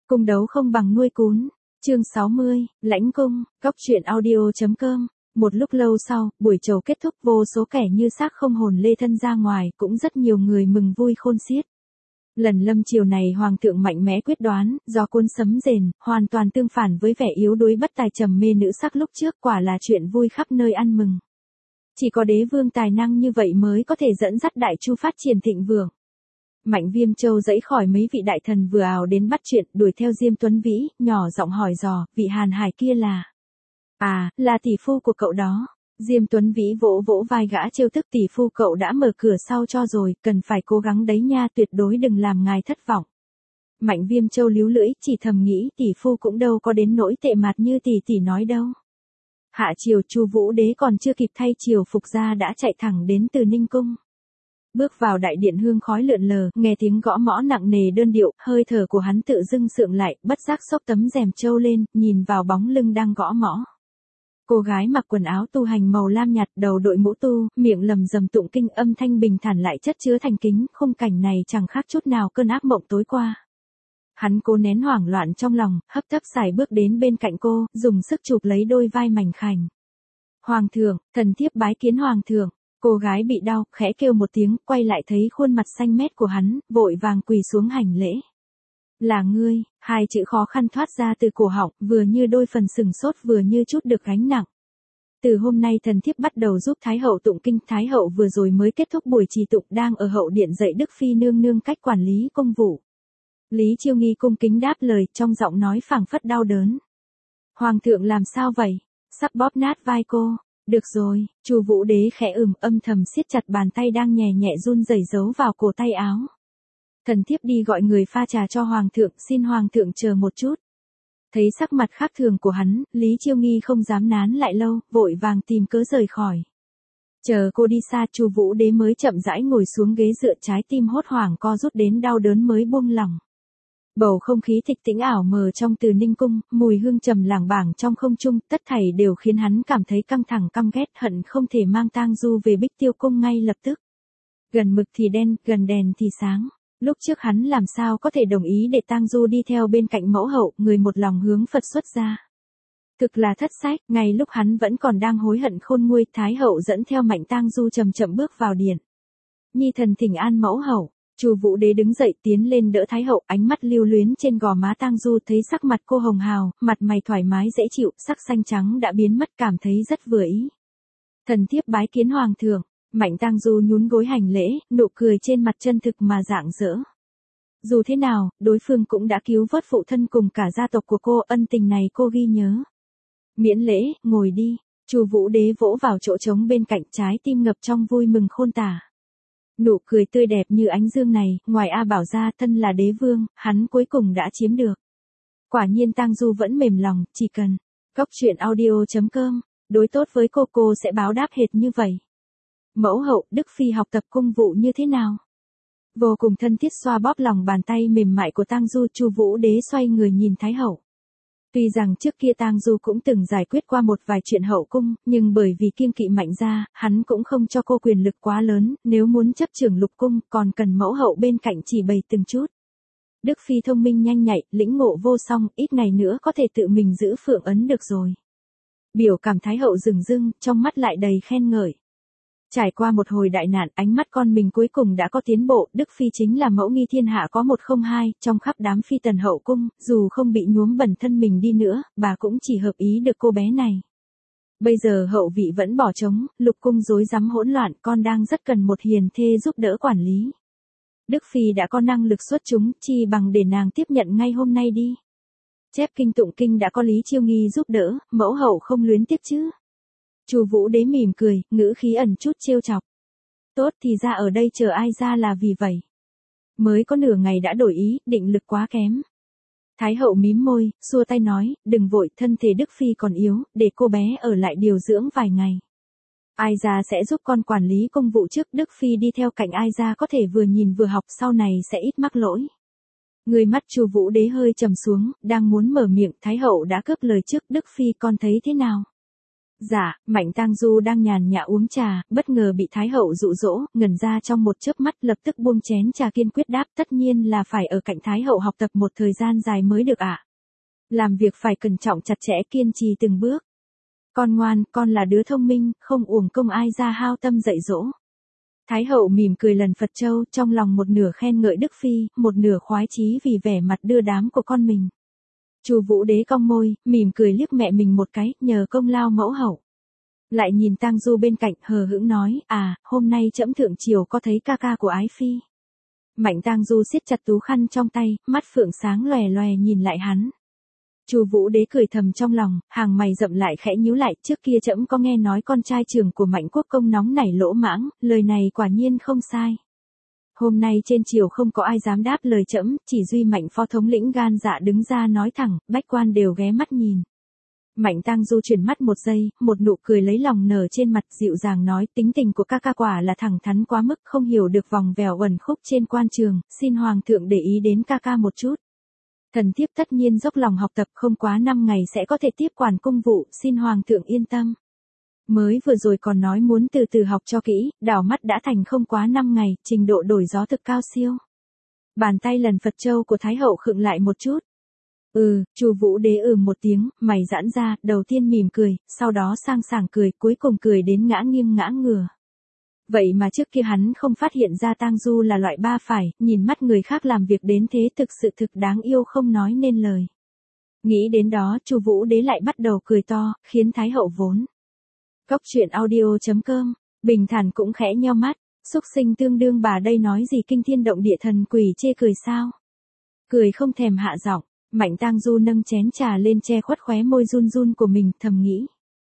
Cung đấu không bằng nuôi cún. Chương 60, Lãnh cung, Cóc truyện audio.com. Một lúc lâu sau, buổi trầu kết thúc, vô số kẻ như xác không hồn lê thân ra ngoài, cũng rất nhiều người mừng vui khôn xiết. Lần lâm chiều này hoàng thượng mạnh mẽ quyết đoán, do cuốn sấm rền, hoàn toàn tương phản với vẻ yếu đuối bất tài trầm mê nữ sắc lúc trước, quả là chuyện vui khắp nơi ăn mừng. Chỉ có đế vương tài năng như vậy mới có thể dẫn dắt Đại Chu phát triển thịnh vượng. Mạnh Viêm Châu dãy khỏi mấy vị đại thần vừa ào đến bắt chuyện, đuổi theo Diêm Tuấn Vĩ, nhỏ giọng hỏi dò, vị Hàn Hải kia là... À, là tỷ phu của cậu đó. Diêm Tuấn Vĩ vỗ vỗ vai gã trêu tức, tỷ phu cậu đã mở cửa sau cho rồi, cần phải cố gắng đấy nha, tuyệt đối đừng làm ngài thất vọng. Mạnh Viêm Châu líu lưỡi, chỉ thầm nghĩ tỷ phu cũng đâu có đến nỗi tệ mặt như tỷ nói đâu. Hạ triều, Chu Vũ Đế còn chưa kịp thay triều phục ra đã chạy thẳng đến Từ Ninh cung. Bước vào đại điện, hương khói lượn lờ, nghe tiếng gõ mõ nặng nề đơn điệu, hơi thở của hắn tự dưng sượng lại, bất giác xốc tấm rèm trâu lên, nhìn vào bóng lưng đang gõ mõ. Cô gái mặc quần áo tu hành màu lam nhạt, đầu đội mũ tu, miệng lầm rầm tụng kinh, âm thanh bình thản lại chất chứa thành kính, khung cảnh này chẳng khác chút nào cơn ác mộng tối qua. Hắn cố nén hoảng loạn trong lòng, hấp tấp sải bước đến bên cạnh cô, dùng sức chụp lấy đôi vai mảnh khảnh. Hoàng thượng, thần thiếp bái kiến hoàng thượng. Cô gái bị đau, khẽ kêu một tiếng, quay lại thấy khuôn mặt xanh mét của hắn, vội vàng quỳ xuống hành lễ. Là ngươi, hai chữ khó khăn thoát ra từ cổ họng, vừa như đôi phần sừng sốt vừa như chút được gánh nặng. Từ hôm nay thần thiếp bắt đầu giúp Thái hậu tụng kinh, Thái hậu vừa rồi mới kết thúc buổi trì tụng, đang ở hậu điện dạy Đức Phi nương nương cách quản lý công vụ. Lý Chiêu Nghi cung kính đáp lời, trong giọng nói phảng phất đau đớn. Hoàng thượng làm sao vậy? Sắp bóp nát vai cô. Được rồi, Chu Vũ Đế khẽ âm thầm siết chặt bàn tay đang nhẹ nhẹ run rẩy giấu vào cổ tay áo. Thần thiếp đi gọi người pha trà cho hoàng thượng, xin hoàng thượng chờ một chút. Thấy sắc mặt khác thường của hắn, Lý Chiêu Nghi không dám nán lại lâu, vội vàng tìm cớ rời khỏi. Chờ cô đi xa, Chu Vũ Đế mới chậm rãi ngồi xuống ghế dựa, trái tim hốt hoảng co rút đến đau đớn mới buông lỏng. Bầu không khí tịch tĩnh ảo mờ trong Từ Ninh cung, mùi hương trầm lảng bảng trong không trung, tất thảy đều khiến hắn cảm thấy căng thẳng căm ghét, hận không thể mang Tang Du về Bích Tiêu cung ngay lập tức. Gần mực thì đen, gần đèn thì sáng. Lúc trước hắn làm sao có thể đồng ý để Tang Du đi theo bên cạnh mẫu hậu, người một lòng hướng Phật xuất gia. Thực là thất sách, ngay lúc hắn vẫn còn đang hối hận khôn nguôi, Thái hậu dẫn theo Mạnh Tang Du chậm chậm bước vào điện. Nhi thần thỉnh an mẫu hậu. Chu Vũ Đế đứng dậy tiến lên đỡ Thái hậu, ánh mắt lưu luyến trên gò má Tang Du, thấy sắc mặt cô hồng hào, mặt mày thoải mái dễ chịu, sắc xanh trắng đã biến mất, cảm thấy rất vừa ý. Thần thiếp bái kiến hoàng thượng. Mạnh Tang Du nhún gối hành lễ, nụ cười trên mặt chân thực mà rạng rỡ. Dù thế nào, đối phương cũng đã cứu vớt phụ thân cùng cả gia tộc của cô, ân tình này cô ghi nhớ. Miễn lễ, ngồi đi. Chu Vũ Đế vỗ vào chỗ trống bên cạnh, trái tim ngập trong vui mừng khôn tả. Nụ cười tươi đẹp như ánh dương này, ngoài A Bảo ra, thân là đế vương, hắn cuối cùng đã chiếm được. Quả nhiên Tang Du vẫn mềm lòng, chỉ cần Cóc truyện audio.com, đối tốt với cô sẽ báo đáp hệt như vậy. Mẫu hậu, Đức Phi học tập cung vụ như thế nào? Vô cùng thân thiết xoa bóp lòng bàn tay mềm mại của Tang Du, Chu Vũ Đế xoay người nhìn Thái hậu. Tuy rằng trước kia Tang Du cũng từng giải quyết qua một vài chuyện hậu cung, nhưng bởi vì kiêng kỵ Mạnh gia, hắn cũng không cho cô quyền lực quá lớn, nếu muốn chấp trưởng lục cung, còn cần mẫu hậu bên cạnh chỉ bày từng chút. Đức Phi thông minh nhanh nhạy, lĩnh ngộ vô song, ít ngày nữa có thể tự mình giữ phượng ấn được rồi. Biểu cảm Thái hậu rừng rưng, trong mắt lại đầy khen ngợi. Trải qua một hồi đại nạn, ánh mắt con mình cuối cùng đã có tiến bộ, Đức Phi chính là mẫu nghi thiên hạ có một không hai, trong khắp đám phi tần hậu cung, dù không bị nhuốm bẩn thân mình đi nữa, bà cũng chỉ hợp ý được cô bé này. Bây giờ hậu vị vẫn bỏ trống, lục cung rối rắm hỗn loạn, con đang rất cần một hiền thê giúp đỡ quản lý. Đức Phi đã có năng lực xuất chúng, chi bằng để nàng tiếp nhận ngay hôm nay đi. Chép kinh tụng kinh đã có Lý Chiêu Nghi giúp đỡ, mẫu hậu không luyến tiếc chứ? Chu Vũ Đế mỉm cười, ngữ khí ẩn chút trêu chọc. Tốt, thì ra ở đây chờ ai ra là vì vậy. Mới có nửa ngày đã đổi ý, định lực quá kém. Thái hậu mím môi, xua tay nói, đừng vội, thân thể Đức Phi còn yếu, để cô bé ở lại điều dưỡng vài ngày. Ai gia sẽ giúp con quản lý công vụ trước, Đức Phi đi theo cạnh Ai gia có thể vừa nhìn vừa học, sau này sẽ ít mắc lỗi. Người mắt Chu Vũ Đế hơi trầm xuống, đang muốn mở miệng, Thái hậu đã cướp lời trước, Đức Phi con thấy thế nào? Dạ, Mạnh Tang Du đang nhàn nhã uống trà, bất ngờ bị Thái hậu dụ dỗ, ngẩn ra trong một chớp mắt lập tức buông chén trà kiên quyết đáp tất nhiên là phải ở cạnh Thái hậu học tập một thời gian dài mới được ạ. Làm việc phải cẩn trọng chặt chẽ kiên trì từng bước. Con ngoan, con là đứa thông minh, không uổng công ai ra hao tâm dạy dỗ. Thái hậu mỉm cười lần Phật châu, trong lòng một nửa khen ngợi Đức Phi, một nửa khoái chí vì vẻ mặt đưa đám của con mình. Chu Vũ Đế cong môi, mỉm cười liếc mẹ mình một cái, nhờ công lao mẫu hậu. Lại nhìn Tang Du bên cạnh, hờ hững nói, hôm nay trẫm thượng triều có thấy ca ca của ái phi. Mạnh Tang Du siết chặt tú khăn trong tay, mắt phượng sáng lòe lòe nhìn lại hắn. Chu Vũ Đế cười thầm trong lòng, hàng mày rậm lại khẽ nhíu lại, trước kia trẫm có nghe nói con trai trưởng của Mạnh Quốc công nóng nảy lỗ mãng, lời này quả nhiên không sai. Hôm nay trên triều không có ai dám đáp lời trẫm, chỉ duy Mạnh phó thống lĩnh gan dạ đứng ra nói thẳng, bách quan đều ghé mắt nhìn. Mạnh Tang Du chuyển mắt một giây, một nụ cười lấy lòng nở trên mặt, dịu dàng nói, tính tình của ca ca quả là thẳng thắn quá mức, không hiểu được vòng vèo uẩn khúc trên quan trường, xin hoàng thượng để ý đến ca ca một chút. Thần thiếp tất nhiên dốc lòng học tập, không quá 5 ngày sẽ có thể tiếp quản cung vụ, xin hoàng thượng yên tâm. Mới vừa rồi còn nói muốn từ từ học cho kỹ, đảo mắt đã thành không quá 5 ngày, trình độ đổi gió thực cao siêu. Bàn tay lần Phật châu của Thái hậu khựng lại một chút. Chu Vũ Đế một tiếng, mày giãn ra, đầu tiên mỉm cười, sau đó sang sảng cười, cuối cùng cười đến ngã nghiêng ngã ngửa. Vậy mà trước kia hắn không phát hiện ra Tang Du là loại ba phải, nhìn mắt người khác làm việc đến thế thực sự thực đáng yêu không nói nên lời. Nghĩ đến đó, Chu Vũ Đế lại bắt đầu cười to, khiến Thái hậu vốn. Cóc truyện audio.com, bình thản cũng khẽ nheo mắt, xúc sinh tương đương bà đây nói gì kinh thiên động địa thần quỷ chê cười sao. Cười không thèm hạ giọng, Mạnh Tang Du nâng chén trà lên che khuất khóe môi run run của mình, thầm nghĩ.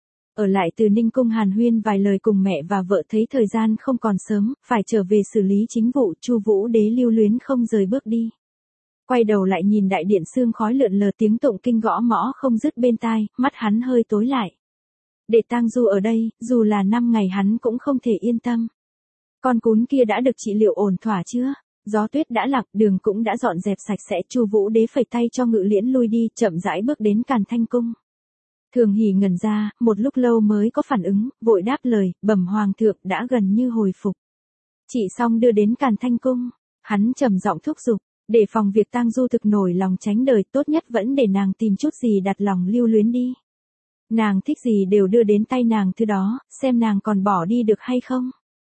Ở lại Từ Ninh cung hàn huyên vài lời cùng mẹ và vợ thấy thời gian không còn sớm, phải trở về xử lý chính vụ, Chu Vũ Đế lưu luyến không rời bước đi. Quay đầu lại nhìn đại điện sương khói lượn lờ tiếng tụng kinh gõ mõ không dứt bên tai, mắt hắn hơi tối lại. Để Tang Du ở đây, dù là 5 ngày hắn cũng không thể yên tâm. Con cún kia đã được trị liệu ổn thỏa chưa? Gió tuyết đã lặng, đường cũng đã dọn dẹp sạch sẽ, Chu Vũ Đế phẩy tay cho Ngự Liễn lui đi, chậm rãi bước đến Càn Thanh cung. Thường Hỉ ngẩn ra, một lúc lâu mới có phản ứng, vội đáp lời, bẩm hoàng thượng đã gần như hồi phục. Chỉ xong đưa đến Càn Thanh cung, hắn trầm giọng thúc giục, để phòng việc Tang Du thực nổi lòng tránh đời, tốt nhất vẫn để nàng tìm chút gì đặt lòng lưu luyến đi. Nàng thích gì đều đưa đến tay nàng thứ đó, xem nàng còn bỏ đi được hay không.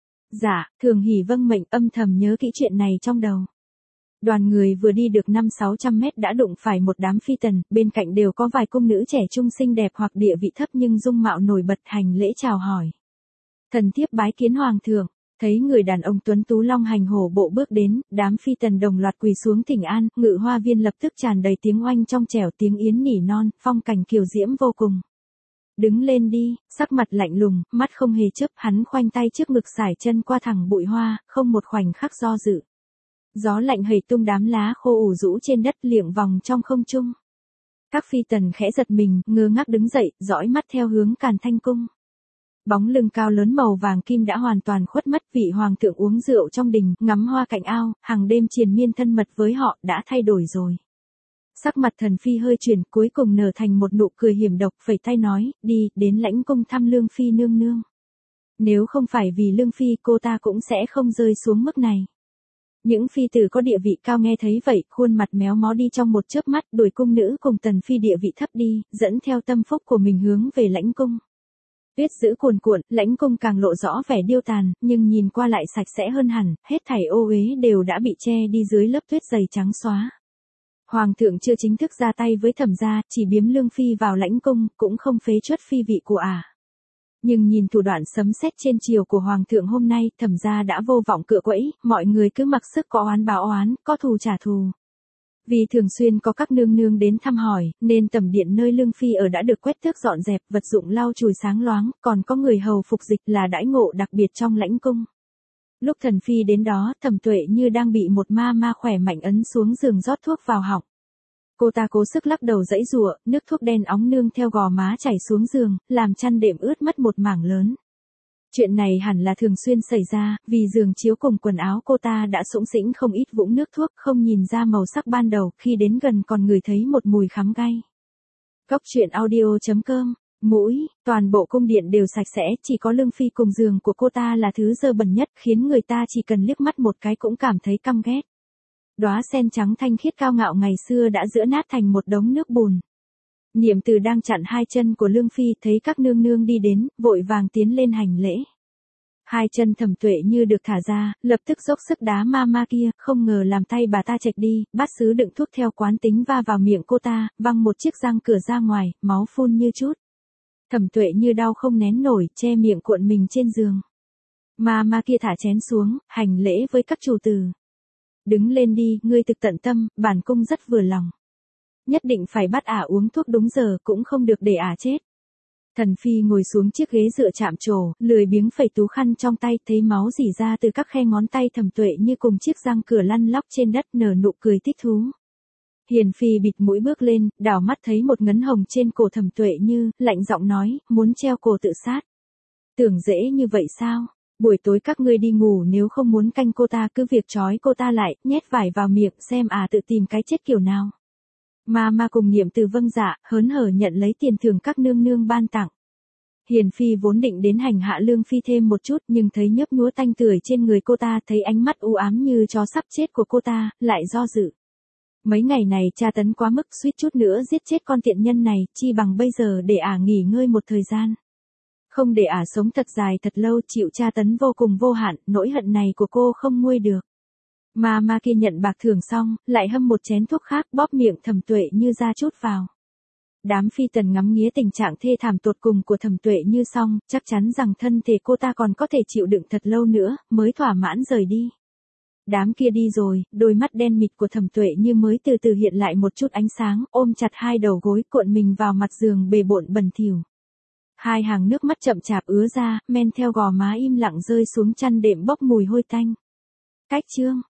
Dạ, Thường Hỉ vâng mệnh, âm thầm nhớ kỹ chuyện này trong đầu. Đoàn người vừa đi được 500-600 mét đã đụng phải một đám phi tần, bên cạnh đều có vài cung nữ trẻ trung xinh đẹp hoặc địa vị thấp nhưng dung mạo nổi bật, hành lễ chào hỏi. Thần thiếp bái kiến hoàng thượng, thấy người đàn ông tuấn tú long hành hổ bộ bước đến, đám phi tần đồng loạt quỳ xuống thỉnh an, Ngự Hoa viên lập tức tràn đầy tiếng oanh trong trẻo, tiếng yến nỉ non, phong cảnh kiều diễm vô cùng. Đứng lên đi, sắc mặt lạnh lùng, mắt không hề chớp, hắn khoanh tay trước ngực sải chân qua thẳng bụi hoa, không một khoảnh khắc do dự. Gió lạnh hầy tung đám lá khô ủ rũ trên đất, liệng vòng trong không trung. Các phi tần khẽ giật mình, ngơ ngác đứng dậy, dõi mắt theo hướng Càn Thanh cung. Bóng lưng cao lớn màu vàng kim đã hoàn toàn khuất mất, vị hoàng thượng uống rượu trong đình, ngắm hoa cạnh ao, hàng đêm triền miên thân mật với họ, đã thay đổi rồi. Sắc mặt thần phi hơi chuyển, cuối cùng nở thành một nụ cười hiểm độc, phẩy tay nói, đi, đến lãnh cung thăm Lương phi nương nương. Nếu không phải vì Lương phi, cô ta cũng sẽ không rơi xuống mức này. Những phi tử có địa vị cao nghe thấy vậy, khuôn mặt méo mó đi trong một chớp mắt, đuổi cung nữ cùng tần phi địa vị thấp đi, dẫn theo tâm phúc của mình hướng về lãnh cung. Tuyết giữ cuồn cuộn, lãnh cung càng lộ rõ vẻ điêu tàn, nhưng nhìn qua lại sạch sẽ hơn hẳn, hết thảy ô uế đều đã bị che đi dưới lớp tuyết dày trắng xóa. Hoàng thượng chưa chính thức ra tay với Thẩm gia, chỉ biếm Lương phi vào lãnh cung, cũng không phế truất phi vị của Nhưng nhìn thủ đoạn sấm sét trên triều của hoàng thượng hôm nay, Thẩm gia đã vô vọng cựa quẫy, mọi người cứ mặc sức có oán báo oán, có thù trả thù. Vì thường xuyên có các nương nương đến thăm hỏi, nên tẩm điện nơi Lương phi ở đã được quét tước dọn dẹp, vật dụng lau chùi sáng loáng, còn có người hầu phục dịch là đãi ngộ đặc biệt trong lãnh cung. Lúc thần phi đến đó, Thẩm Tuệ như đang bị một ma khỏe mạnh ấn xuống giường rót thuốc vào họng. Cô ta cố sức lắc đầu giãy giụa, nước thuốc đen óng nương theo gò má chảy xuống giường, làm chăn đệm ướt mất một mảng lớn. Chuyện này hẳn là thường xuyên xảy ra, vì giường chiếu cùng quần áo cô ta đã xũng xĩnh không ít vũng nước thuốc, không nhìn ra màu sắc ban đầu, khi đến gần còn ngửi thấy một mùi khắm gai. Cóc truyện audio.com mũi, toàn bộ cung điện đều sạch sẽ, chỉ có lương phi cùng giường của cô ta là thứ dơ bẩn nhất, khiến người ta chỉ cần liếc mắt một cái cũng cảm thấy căm ghét. Đóa sen trắng thanh khiết cao ngạo ngày xưa đã giữa nát thành một đống nước bùn. Niệm Từ đang chặn hai chân của Lương Phi, thấy các nương nương đi đến, vội vàng tiến lên hành lễ. Hai chân Thẩm Tuệ Như được thả ra, lập tức dốc sức đá ma kia, không ngờ làm tay bà ta chệch đi, bát sứ đựng thuốc theo quán tính va vào miệng cô ta, văng một chiếc răng cửa ra ngoài, máu phun như chút. Thẩm Tuệ Như đau không nén nổi, che miệng cuộn mình trên giường. Ma kia thả chén xuống, hành lễ với các chủ tử. Đứng lên đi, ngươi thực tận tâm, bản cung rất vừa lòng. Nhất định phải bắt ả uống thuốc đúng giờ, cũng không được để ả chết. Thần phi ngồi xuống chiếc ghế dựa chạm trổ, lười biếng phẩy tú khăn trong tay, thấy máu rỉ ra từ các khe ngón tay Thẩm Tuệ Như cùng chiếc răng cửa lăn lóc trên đất, nở nụ cười thích thú. Hiền phi bịt mũi bước lên, đảo mắt thấy một ngấn hồng trên cổ Thẩm Tuệ Như, lạnh giọng nói, muốn treo cổ tự sát. Tưởng dễ như vậy sao? Buổi tối các ngươi đi ngủ, nếu không muốn canh cô ta cứ việc trói cô ta lại, nhét vải vào miệng xem tự tìm cái chết kiểu nào. Ma cùng Niệm Từ vâng dạ, hớn hở nhận lấy tiền thưởng các nương nương ban tặng. Hiền phi vốn định đến hành hạ Lương Phi thêm một chút, nhưng thấy nhấp nhúa tanh tưởi trên người cô ta, thấy ánh mắt u ám như chó sắp chết của cô ta, lại do dự. Mấy ngày này tra tấn quá mức, suýt chút nữa giết chết con tiện nhân này, chi bằng bây giờ để ả nghỉ ngơi một thời gian. Không để ả sống thật dài thật lâu, chịu tra tấn vô cùng vô hạn, nỗi hận này của cô không nguôi được. Ma kia nhận bạc thưởng xong, lại hâm một chén thuốc khác, bóp miệng Thẩm Tuệ Như ra chút vào. Đám phi tần ngắm nghía tình trạng thê thảm tột cùng của Thẩm Tuệ Như xong, chắc chắn rằng thân thể cô ta còn có thể chịu đựng thật lâu nữa, mới thỏa mãn rời đi. Đám kia đi rồi, đôi mắt đen mịt của Thẩm Tuệ Như mới từ từ hiện lại một chút ánh sáng, ôm chặt hai đầu gối, cuộn mình vào mặt giường bề bộn bẩn thỉu. Hai hàng nước mắt chậm chạp ứa ra, men theo gò má im lặng rơi xuống chăn đệm bốc mùi hôi tanh. Cách chương